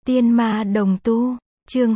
Tiên ma đồng tu, chương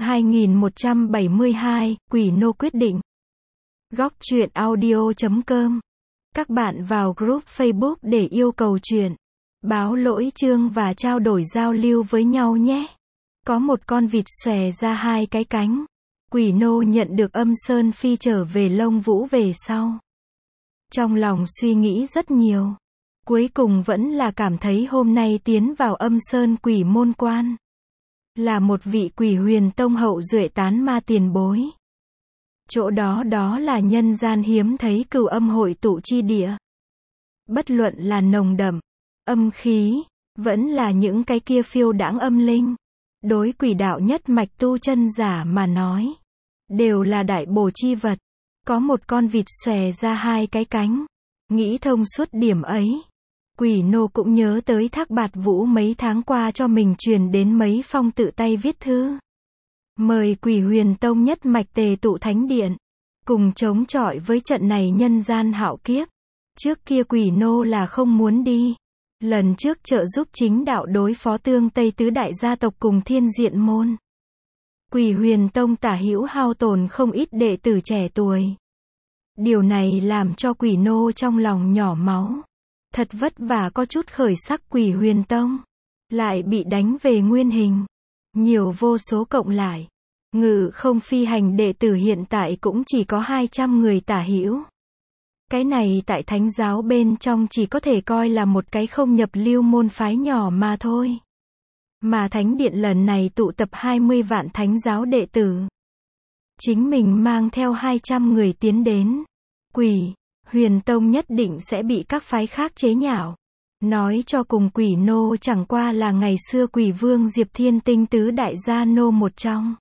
2172, Quỷ Nô quyết định. Góc truyện audio.com. Các bạn vào group Facebook để yêu cầu truyện, báo lỗi chương và trao đổi giao lưu với nhau nhé. Có một con vịt xòe ra hai cái cánh. Quỷ Nô nhận được âm sơn phi trở về Lông Vũ về sau. Trong lòng suy nghĩ rất nhiều. Cuối cùng vẫn là cảm thấy hôm nay tiến vào âm sơn quỷ môn quan. Là một vị quỷ huyền tông hậu duệ tán ma tiền bối. Chỗ đó là nhân gian hiếm thấy cửu âm hội tụ chi địa. Bất luận là nồng đậm, âm khí, vẫn là những cái kia phiêu đãng âm linh. Đối quỷ đạo nhất mạch tu chân giả mà nói, đều là đại bổ chi vật. Có một con vịt xòe ra hai cái cánh. Nghĩ thông suốt điểm ấy. Quỷ Nô cũng nhớ tới Thác Bạt Vũ mấy tháng qua cho mình truyền đến mấy phong tự tay viết thư. Mời quỷ huyền tông nhất mạch tề tụ thánh điện. Cùng chống chọi với trận này nhân gian hạo kiếp. Trước kia Quỷ Nô là không muốn đi. Lần trước trợ giúp chính đạo đối phó tương Tây tứ đại gia tộc cùng Thiên Diện môn. Quỷ huyền tông tả hữu hao tổn không ít đệ tử trẻ tuổi. Điều này làm cho Quỷ Nô trong lòng nhỏ máu. Thật vất vả có chút khởi sắc quỷ huyền tông. Lại bị đánh về nguyên hình. Nhiều vô số cộng lại. Ngự không phi hành đệ tử hiện tại cũng chỉ có 200 người tả hữu. Cái này tại thánh giáo bên trong chỉ có thể coi là một cái không nhập lưu môn phái nhỏ mà thôi. Mà thánh điện lần này tụ tập 20 vạn thánh giáo đệ tử. Chính mình mang theo 200 người tiến đến. Quỷ huyền tông nhất định sẽ bị các phái khác chế nhạo. Nói cho cùng Quỷ Nô chẳng qua là ngày xưa quỷ vương Diệp Thiên Tinh tứ đại gia nô một trong.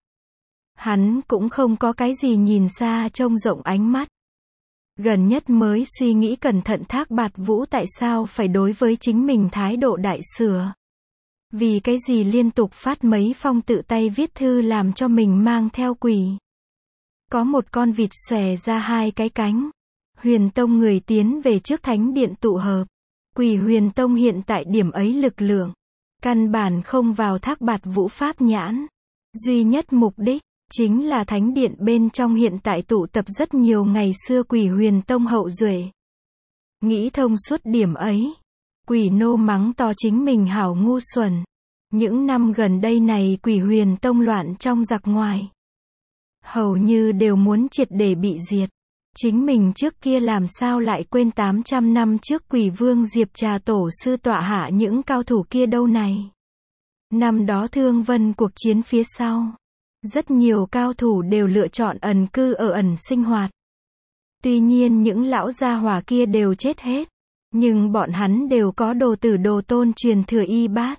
Hắn cũng không có cái gì nhìn xa trông rộng ánh mắt. Gần nhất mới suy nghĩ cẩn thận Thác Bạt Vũ tại sao phải đối với chính mình thái độ đại sửa. Vì cái gì liên tục phát mấy phong tự tay viết thư làm cho mình mang theo quỷ. Có một con vịt xòe ra hai cái cánh. Huyền tông người tiến về trước thánh điện tụ hợp. Quỷ huyền tông hiện tại điểm ấy lực lượng. Căn bản không vào Thác Bạt Vũ pháp nhãn. Duy nhất mục đích, chính là thánh điện bên trong hiện tại tụ tập rất nhiều ngày xưa quỷ huyền tông hậu duệ. Nghĩ thông suốt điểm ấy. Quỷ Nô mắng to chính mình hảo ngu xuẩn. Những năm gần đây này quỷ huyền tông loạn trong giặc ngoài. Hầu như đều muốn triệt để bị diệt. Chính mình trước kia làm sao lại quên 800 năm trước quỷ vương Diệp Trà tổ sư tọa hạ những cao thủ kia đâu này. Năm đó Thương Vân cuộc chiến phía sau. Rất nhiều cao thủ đều lựa chọn ẩn cư ở ẩn sinh hoạt. Tuy nhiên những lão gia hỏa kia đều chết hết. Nhưng bọn hắn đều có đồ tử đồ tôn truyền thừa y bát.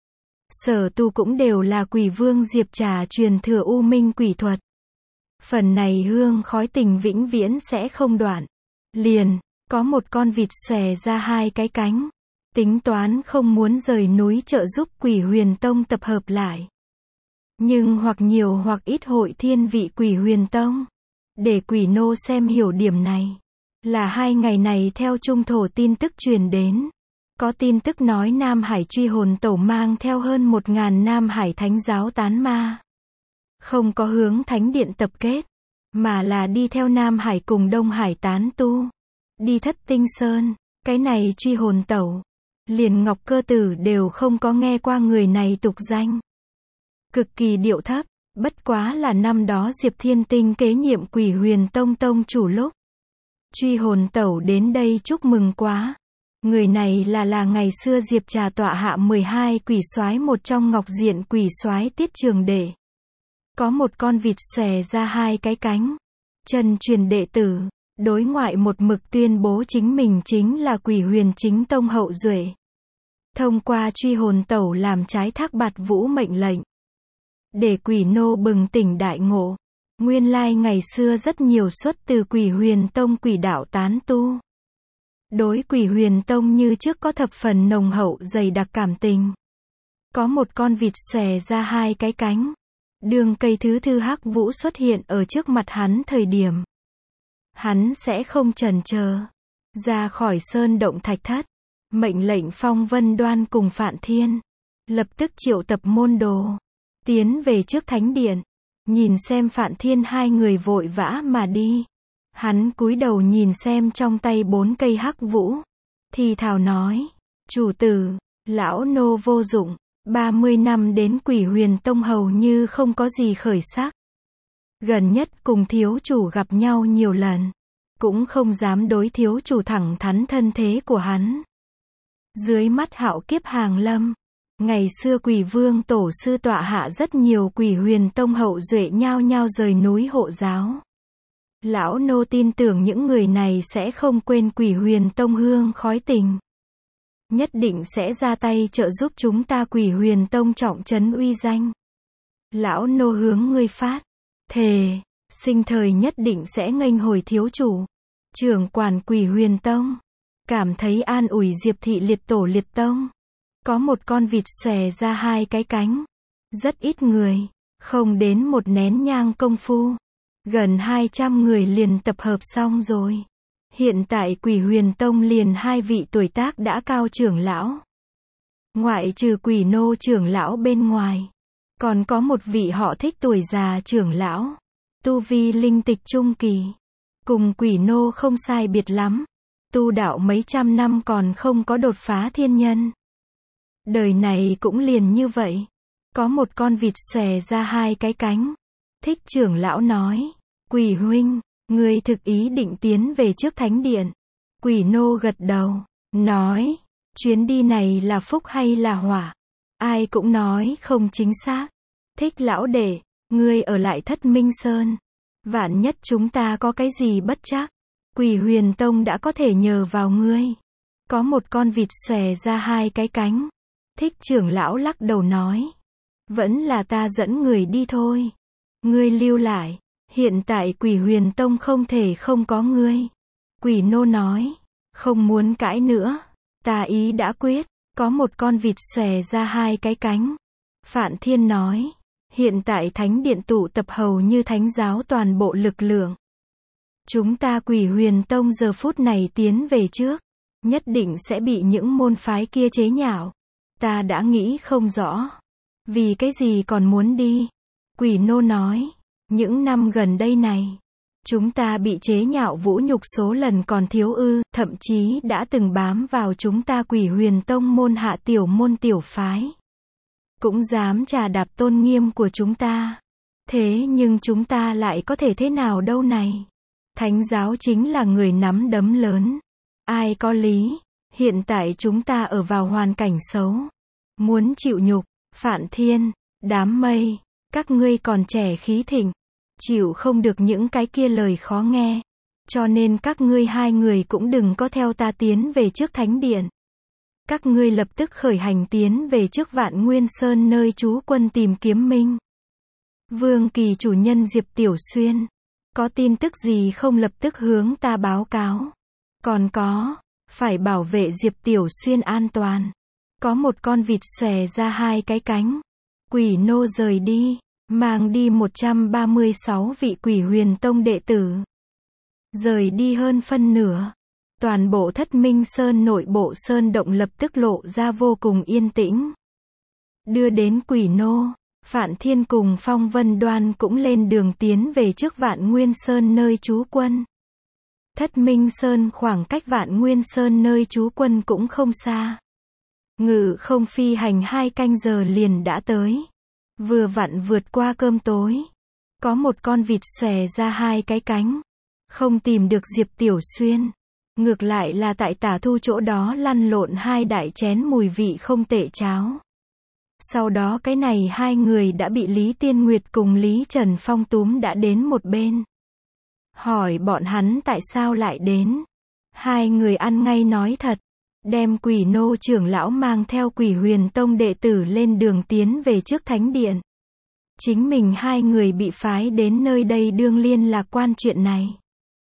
Sở tu cũng đều là quỷ vương Diệp Trà truyền thừa u minh quỷ thuật. Phần này hương khói tình vĩnh viễn sẽ không đoạn. Liền, có một con vịt xòe ra hai cái cánh. Tính toán không muốn rời núi trợ giúp quỷ huyền tông tập hợp lại. Nhưng hoặc nhiều hoặc ít hội thiên vị quỷ huyền tông. Để Quỷ Nô xem hiểu điểm này. Là 2 ngày này theo trung thổ tin tức truyền đến. Có tin tức nói Nam Hải truy hồn tẩu mang theo hơn 1000 Nam Hải thánh giáo tán ma. Không có hướng thánh điện tập kết. Mà là đi theo Nam Hải cùng Đông Hải tán tu. Đi Thất Tinh Sơn. Cái này truy hồn tẩu. Liền Ngọc Cơ Tử đều không có nghe qua người này tục danh. Cực kỳ điệu thấp. Bất quá là năm đó Diệp Thiên Tinh kế nhiệm quỷ huyền tông tông chủ lúc. Truy hồn tẩu đến đây chúc mừng quá. Người này là ngày xưa Diệp Trà tọa hạ 12 quỷ soái một trong Ngọc Diện quỷ soái Tiết Trường Đệ. Có một con vịt xòe ra hai cái cánh. Chân truyền đệ tử. Đối ngoại một mực tuyên bố chính mình chính là quỷ huyền chính tông hậu duệ. Thông qua truy hồn tẩu làm trái Thác Bạt Vũ mệnh lệnh. Để Quỷ Nô bừng tỉnh đại ngộ. Nguyên lai ngày xưa rất nhiều xuất từ quỷ huyền tông quỷ đạo tán tu. Đối quỷ huyền tông như trước có thập phần nồng hậu dày đặc cảm tình. Có một con vịt xòe ra hai cái cánh. Đường cây thứ hắc vũ xuất hiện ở trước mặt hắn thời điểm. Hắn sẽ không chần chờ. Ra khỏi sơn động thạch thất. Mệnh lệnh Phong Vân Đoan cùng Phạn Thiên. Lập tức triệu tập môn đồ. tiến về trước thánh điện. Nhìn xem Phạn Thiên hai người vội vã mà đi. Hắn cúi đầu nhìn xem trong tay 4 cây hắc vũ. Thì thào nói, chủ tử, lão nô vô dụng, 30 năm đến Quỷ Huyền Tông hầu như không có gì khởi sắc. Gần nhất cùng thiếu chủ gặp nhau nhiều lần, cũng không dám đối thiếu chủ thẳng thắn thân thế của hắn. Dưới mắt hạo kiếp hàng lâm, ngày xưa Quỷ Vương tổ sư tọa hạ rất nhiều Quỷ Huyền Tông hậu duệ nhao nhao rời núi hộ giáo. Lão nô tin tưởng những người này sẽ không quên Quỷ Huyền Tông hương khói tình. Nhất định sẽ ra tay trợ giúp chúng ta Quỷ Huyền Tông trọng trấn uy danh. Lão nô hướng ngươi phát thề, sinh thời nhất định sẽ nghênh hồi thiếu chủ, trưởng quản Quỷ Huyền Tông. Cảm thấy an ủi Diệp thị liệt tổ liệt tông. Có một con vịt xòe ra 2 cái cánh. Rất ít người, không đến 1 nén nhang công phu. Gần 200 người liền tập hợp xong rồi. Hiện tại Quỷ Huyền Tông liền 2 vị tuổi tác đã cao trưởng lão. Ngoại trừ Quỷ Nô trưởng lão bên ngoài, còn có một vị họ Thích tuổi già trưởng lão. Tu vi linh tịch trung kỳ. Cùng Quỷ Nô không sai biệt lắm. Tu đạo mấy trăm năm còn không có đột phá thiên nhân. Đời này cũng liền như vậy. Có một con vịt xòe ra 2 cái cánh. Thích trưởng lão nói, Quỷ huynh, ngươi thực ý định tiến về trước thánh điện. Quỷ Nô gật đầu, nói, chuyến đi này là phúc hay là họa? Ai cũng nói không chính xác. Thích lão đệ, ngươi ở lại Thất Minh Sơn. Vạn nhất chúng ta có cái gì bất trắc, Quỷ Huyền Tông đã có thể nhờ vào ngươi. Có một con vịt xòe ra 2 cái cánh. Thích trưởng lão lắc đầu nói, vẫn là ta dẫn người đi thôi. Ngươi lưu lại, hiện tại Quỷ Huyền Tông không thể không có ngươi. Quỷ Nô nói, không muốn cãi nữa, ta ý đã quyết. Có một con vịt xòe ra 2 cái cánh. Phạn Thiên nói, hiện tại thánh điện tụ tập hầu như thánh giáo toàn bộ lực lượng. Chúng ta Quỷ Huyền Tông giờ phút này tiến về trước, nhất định sẽ bị những môn phái kia chế nhạo. Ta đã nghĩ không rõ, vì cái gì còn muốn đi. Quỷ Nô nói, những năm gần đây này, chúng ta bị chế nhạo vũ nhục số lần còn thiếu ư, thậm chí đã từng bám vào chúng ta Quỷ Huyền Tông môn hạ tiểu môn tiểu phái. Cũng dám trà đạp tôn nghiêm của chúng ta. Thế nhưng chúng ta lại có thể thế nào đâu này? Thánh giáo chính là người nắm đấm lớn. Ai có lý? Hiện tại chúng ta ở vào hoàn cảnh xấu. Muốn chịu nhục, Phạn Thiên, đám mây, các ngươi còn trẻ khí thịnh, chịu không được những cái kia lời khó nghe. Cho nên các ngươi 2 người cũng đừng có theo ta tiến về trước thánh điện. Các ngươi lập tức khởi hành tiến về trước Vạn Nguyên Sơn nơi trú quân tìm kiếm Minh Vương Kỳ chủ nhân Diệp Tiểu Xuyên. Có tin tức gì không lập tức hướng ta báo cáo. Còn có, phải bảo vệ Diệp Tiểu Xuyên an toàn. Có một con vịt xòe ra 2 cái cánh. Quỷ Nô rời đi, mang đi 136 vị Quỷ Huyền Tông đệ tử. Rời đi hơn phân nửa. Toàn bộ Thất Minh Sơn nội bộ sơn động lập tức lộ ra vô cùng yên tĩnh. Đưa đến Quỷ Nô, Phạn Thiên cùng Phong Vân Đoan cũng lên đường tiến về trước Vạn Nguyên Sơn nơi trú quân. Thất Minh Sơn khoảng cách Vạn Nguyên Sơn nơi trú quân cũng không xa. Ngự không phi hành 2 canh giờ liền đã tới. Vừa vặn vượt qua cơm tối. Có một con vịt xòe ra 2 cái cánh. Không tìm được Diệp Tiểu Xuyên. Ngược lại là tại Tả Thu chỗ đó lăn lộn 2 đại chén mùi vị không tệ cháo. Sau đó cái này 2 người đã bị Lý Tiên Nguyệt cùng Lý Trần Phong túm đã đến một bên. Hỏi bọn hắn tại sao lại đến. 2 người ăn ngay nói thật. Đem Quỷ Nô trưởng lão mang theo Quỷ Huyền Tông đệ tử lên đường tiến về trước thánh điện. Chính mình 2 người bị phái đến nơi đây đương liên lạc quan chuyện này.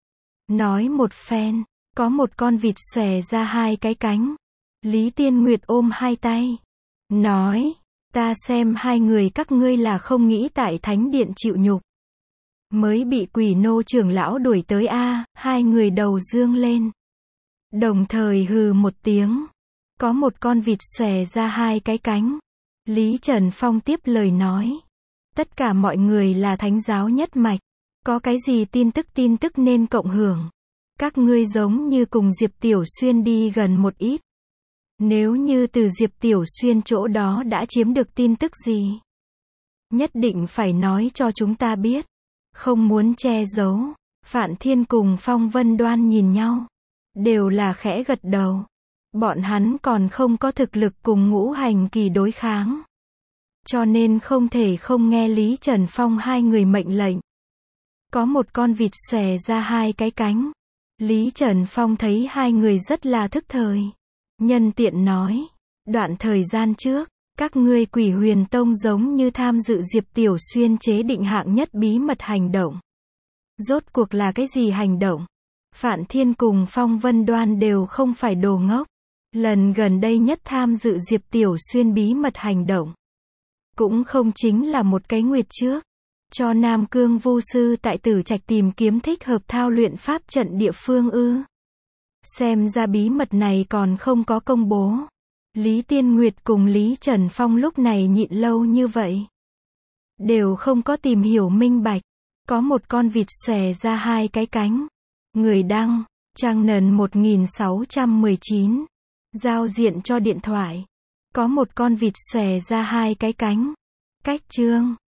Nói một phen, có một con vịt xòe ra 2 cái cánh. Lý Tiên Nguyệt ôm 2 tay. Nói, ta xem 2 người các ngươi là không nghĩ tại thánh điện chịu nhục. Mới bị Quỷ Nô trưởng lão đuổi tới a. 2 người đầu dương lên. Đồng thời hừ một tiếng. Có một con vịt xòe ra 2 cái cánh. Lý Trần Phong tiếp lời nói. Tất cả mọi người là thánh giáo nhất mạch. Có cái gì tin tức nên cộng hưởng. Các ngươi giống như cùng Diệp Tiểu Xuyên đi gần một ít. Nếu như từ Diệp Tiểu Xuyên chỗ đó đã chiếm được tin tức gì, nhất định phải nói cho chúng ta biết. Không muốn che giấu. Phạn Thiên cùng Phong Vân Đoan nhìn nhau. Đều là khẽ gật đầu. Bọn hắn còn không có thực lực cùng Ngũ Hành Kỳ đối kháng. Cho nên không thể không nghe Lý Trần Phong hai người mệnh lệnh. Có một con vịt xòe ra hai cái cánh. Lý Trần Phong thấy hai người rất là thức thời. Nhân tiện nói. Đoạn thời gian trước, các ngươi Quỷ Huyền Tông giống như tham dự Diệp Tiểu Xuyên chế định hạng nhất bí mật hành động. Rốt cuộc là cái gì hành động? Phạn Thiên cùng Phong Vân Đoan đều không phải đồ ngốc. Lần gần đây nhất tham dự Diệp Tiểu Xuyên bí mật hành động. Cũng không chính là một cái nguyệt trước. Cho Nam Cương Vu Sư tại Tử Trạch tìm kiếm thích hợp thao luyện pháp trận địa phương ư. Xem ra bí mật này còn không có công bố. Lý Tiên Nguyệt cùng Lý Trần Phong lúc này nhịn lâu như vậy. Đều không có tìm hiểu minh bạch. Có một con vịt xòe ra hai cái cánh. Người đăng, trang nền 1619. Giao diện cho điện thoại. Có một con vịt xòe ra hai cái cánh. Cách chương